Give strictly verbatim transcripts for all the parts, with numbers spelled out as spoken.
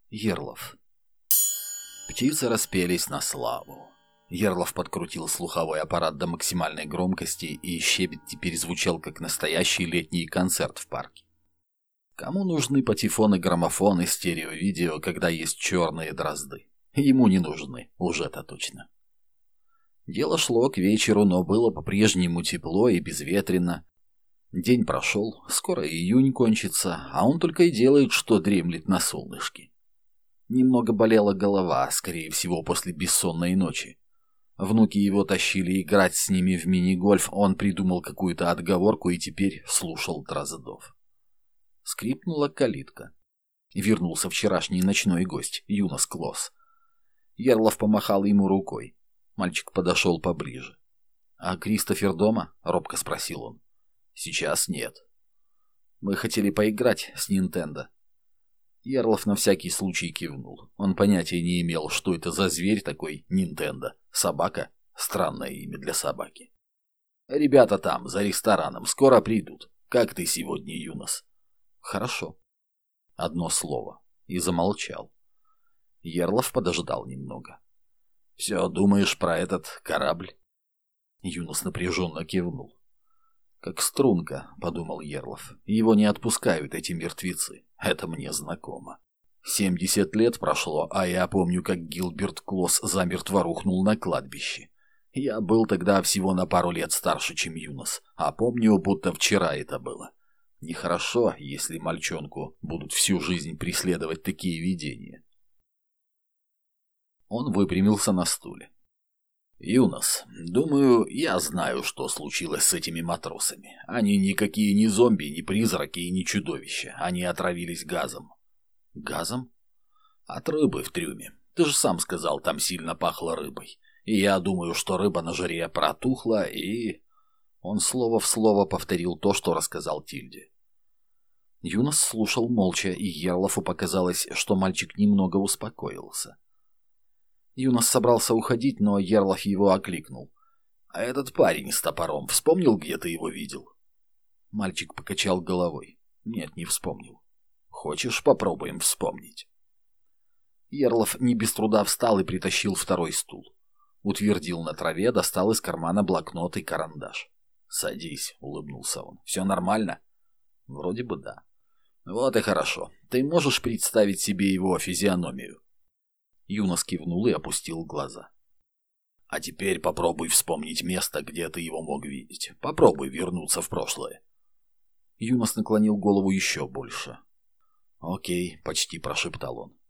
Ерлов. Птицы распелись на славу. Ерлов подкрутил слуховой аппарат до максимальной громкости, и щебет теперь звучал как настоящий летний концерт в парке. Кому нужны патефоны, граммофоны, стерео-видео, когда есть черные дрозды? Ему не нужны, уже-то точно. Дело шло к вечеру, но было по-прежнему тепло и безветренно. День прошел, скоро июнь кончится, а он только и делает, что дремлет на солнышке. Немного болела голова, скорее всего, после бессонной ночи. Внуки его тащили играть с ними в мини-гольф, он придумал какую-то отговорку и теперь слушал дроздов. Скрипнула калитка. Вернулся вчерашний ночной гость, Юнос Клосс. Ерлов помахал ему рукой. Мальчик подошел поближе. «А Кристофер дома?» — робко спросил он. «Сейчас нет. Мы хотели поиграть с Нинтендо». Ерлов на всякий случай кивнул. Он понятия не имел, что это за зверь такой Нинтендо. Собака? Странное имя для собаки. «Ребята там, за рестораном, скоро придут. Как ты сегодня, Юнос?» «Хорошо». Одно слово. И замолчал. Ерлов подождал немного. «Все думаешь про этот корабль?» Юнос напряженно кивнул. «Как струнка», — подумал Ерлов. «Его не отпускают эти мертвецы. Это мне знакомо. Семьдесят лет прошло, а я помню, как Гилберт Клосс замертво рухнул на кладбище. Я был тогда всего на пару лет старше, чем Юнос, а помню, будто вчера это было. Нехорошо, если мальчонку будут всю жизнь преследовать такие видения». Он выпрямился на стуле. «Юнос, думаю, я знаю, что случилось с этими матросами. Они никакие не зомби, не призраки и не чудовища. Они отравились газом». «Газом?» «От рыбы в трюме. Ты же сам сказал, там сильно пахло рыбой. И я думаю, что рыба на жаре протухла и...» Он слово в слово повторил то, что рассказал Тильде. Юнос слушал молча, и Ерлову показалось, что мальчик немного успокоился. Юнос собрался уходить, но Ерлов его окликнул. «А этот парень с топором, вспомнил, где ты его видел?» Мальчик покачал головой. «Нет, не вспомнил». «Хочешь, попробуем вспомнить?» Ерлов не без труда встал и притащил второй стул. Утвердил на траве, достал из кармана блокнот и карандаш. «Садись», — улыбнулся он. «Все нормально?» «Вроде бы да». «Вот и хорошо. Ты можешь представить себе его физиономию?» Юнос кивнул и опустил глаза. «А теперь попробуй вспомнить место, где ты его мог видеть. Попробуй вернуться в прошлое». Юнос наклонил голову еще больше. «Окей», — почти прошептал он.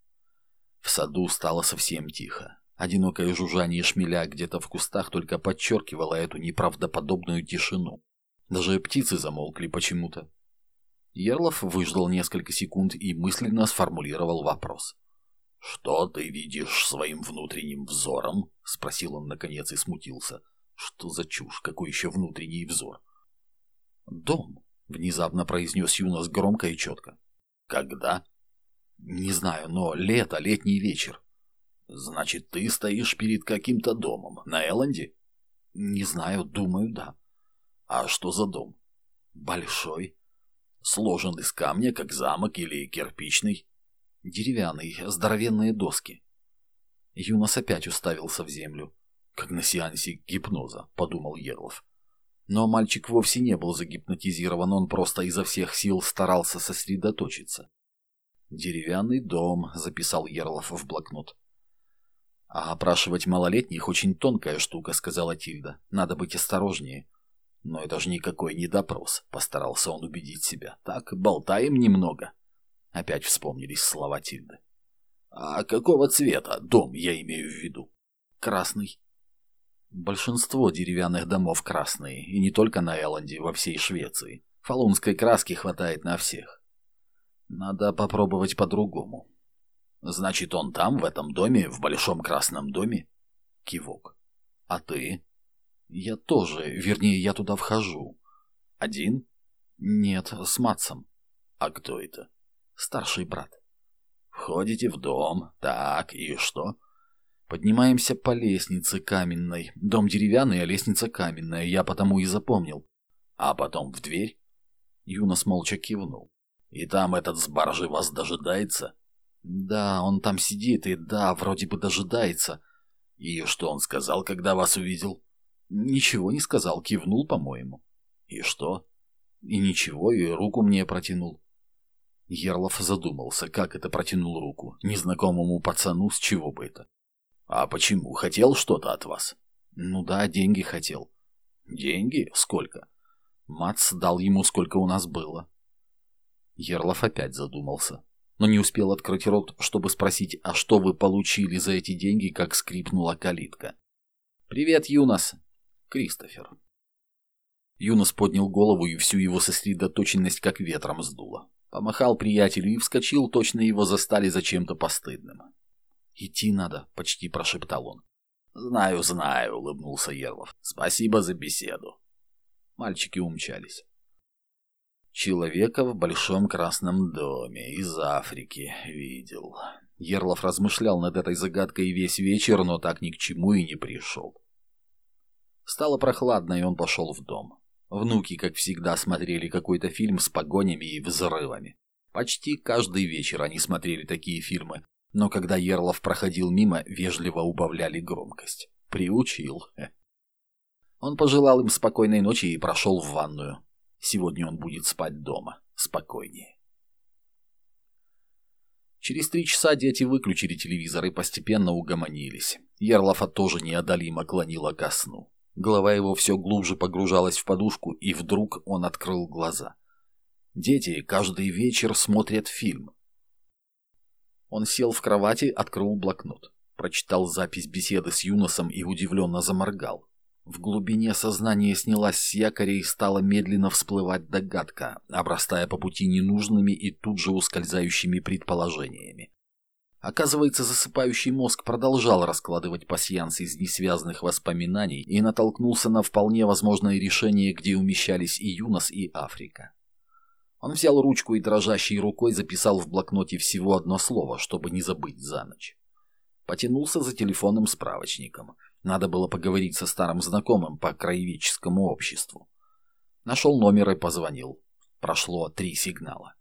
В саду стало совсем тихо. Одинокое жужжание шмеля где-то в кустах только подчеркивало эту неправдоподобную тишину. Даже птицы замолкли почему-то. Ерлов выждал несколько секунд и мысленно сформулировал вопрос. «Что ты видишь своим внутренним взором?» — спросил он наконец и смутился. «Что за чушь? Какой еще внутренний взор?» «Дом», — внезапно произнес Юнос громко и четко. «Когда?» «Не знаю, но лето, летний вечер». «Значит, ты стоишь перед каким-то домом на Элленде?» «Не знаю, думаю, да». «А что за дом?» «Большой». «Сложен из камня, как замок или кирпичный?» «Деревянный, здоровенные доски». Юнос опять уставился в землю. «Как на сеансе гипноза», — подумал Ерлов. Но мальчик вовсе не был загипнотизирован, он просто изо всех сил старался сосредоточиться. «Деревянный дом», — записал Ерлов в блокнот. «А опрашивать малолетних очень тонкая штука», — сказала Тильда. «Надо быть осторожнее». «Но это же никакой не допрос», — постарался он убедить себя. «Так, болтаем немного». Опять вспомнились слова Тильды. «А какого цвета дом, я имею в виду?» «Красный». Большинство деревянных домов красные, и не только на Элленде, во всей Швеции. Фалунской краски хватает на всех. Надо попробовать по-другому. «Значит, он там, в этом доме, в большом красном доме?» Кивок. «А ты?» «Я тоже, вернее, я туда вхожу». «Один?» «Нет, с Матсом». «А кто это?» «Старший брат». «Входите в дом. Так, и что?» «Поднимаемся по лестнице каменной. Дом деревянный, а лестница каменная. Я потому и запомнил». «А потом в дверь?» Юнос молча кивнул. «И там этот с баржи вас дожидается?» Да, он там сидит и, да, вроде бы дожидается. И что он сказал, когда вас увидел? Ничего не сказал, кивнул, по-моему. И что? И ничего, и руку мне протянул. Ерлов задумался, как это протянул руку. Незнакомому пацану, с чего бы это? А почему? Хотел что-то от вас? Ну да, деньги хотел. Деньги? Сколько? Мац дал ему, сколько у нас было. Ерлов опять задумался, но не успел открыть рот, чтобы спросить, а что вы получили за эти деньги, как скрипнула калитка. «Привет, Юнос!» «Кристофер». Юнос поднял голову, и всю его сосредоточенность как ветром сдуло. Помахал приятелю и вскочил, точно его застали за чем-то постыдным. «Идти надо», — почти прошептал он. «Знаю, знаю», — улыбнулся Ерлов. «Спасибо за беседу». Мальчики умчались. Человека в большом красном доме из Африки видел. Ерлов размышлял над этой загадкой весь вечер, но так ни к чему и не пришел. Стало прохладно, и он пошел в дом. Внуки, как всегда, смотрели какой-то фильм с погонями и взрывами. Почти каждый вечер они смотрели такие фильмы, но когда Ерлов проходил мимо, вежливо убавляли громкость. Приучил. Он пожелал им спокойной ночи и прошел в ванную. Сегодня он будет спать дома. Спокойнее. Через три часа дети выключили телевизор и постепенно угомонились. Ерлова тоже неодолимо клонила ко сну. Голова его все глубже погружалась в подушку, и вдруг он открыл глаза. Дети каждый вечер смотрят фильм. Он сел в кровати, открыл блокнот, прочитал запись беседы с Юносом и удивленно заморгал. В глубине сознания снялась с якоря и стала медленно всплывать догадка, обрастая по пути ненужными и тут же ускользающими предположениями. Оказывается, засыпающий мозг продолжал раскладывать пасьянс из несвязанных воспоминаний и натолкнулся на вполне возможное решение, где умещались и Юнос, и Африка. Он взял ручку и дрожащей рукой записал в блокноте всего одно слово, чтобы не забыть за ночь. Потянулся за телефонным справочником. Надо было поговорить со старым знакомым по краеведческому обществу. Нашел номер и позвонил. Прошло три сигнала.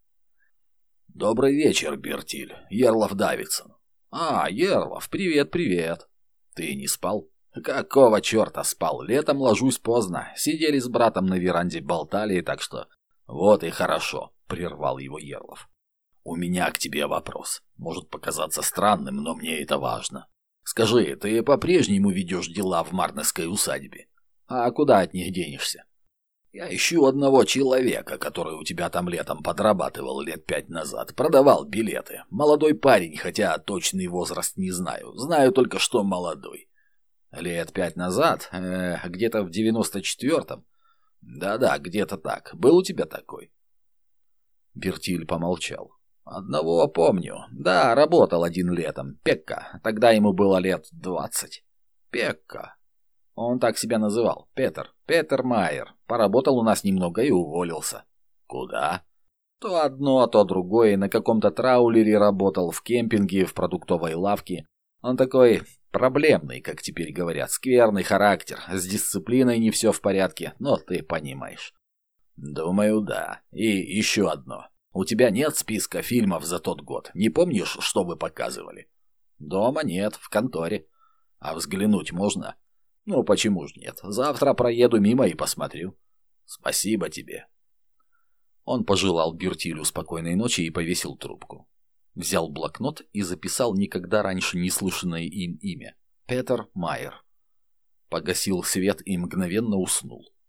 «Добрый вечер, Бертиль. Ерлов Давидсон». «А, Ерлов, привет-привет». «Ты не спал?» «Какого черта спал? Летом ложусь поздно. Сидели с братом на веранде, болтали, так что...» «Вот и хорошо», — прервал его Ерлов. «У меня к тебе вопрос. Может показаться странным, но мне это важно. Скажи, ты по-прежнему ведешь дела в Марнесской усадьбе? А куда от них денешься? Я ищу одного человека, который у тебя там летом подрабатывал лет пять назад. Продавал билеты. Молодой парень, хотя точный возраст не знаю. Знаю только, что молодой. Лет пять назад? Э, где-то в девяносто четвертом? Да-да, где-то так. Был у тебя такой?» Бертиль помолчал. «Одного помню. Да, работал один летом. Пекка. Тогда ему было лет двадцать. Пекка. Он так себя называл. Петер. Петер Майер. Поработал у нас немного и уволился». «Куда?» «То одно, то другое. На каком-то траулере работал, в кемпинге, в продуктовой лавке. Он такой проблемный, как теперь говорят. Скверный характер. С дисциплиной не все в порядке. Но ты понимаешь». «Думаю, да. И еще одно. У тебя нет списка фильмов за тот год? Не помнишь, что вы показывали?» «Дома нет, в конторе». «А взглянуть можно?» «Ну, почему ж нет? Завтра проеду мимо и посмотрю». «Спасибо тебе». Он пожелал Бертилю спокойной ночи и повесил трубку. Взял блокнот и записал никогда раньше не слышанное им имя. Петер Майер. Погасил свет и мгновенно уснул.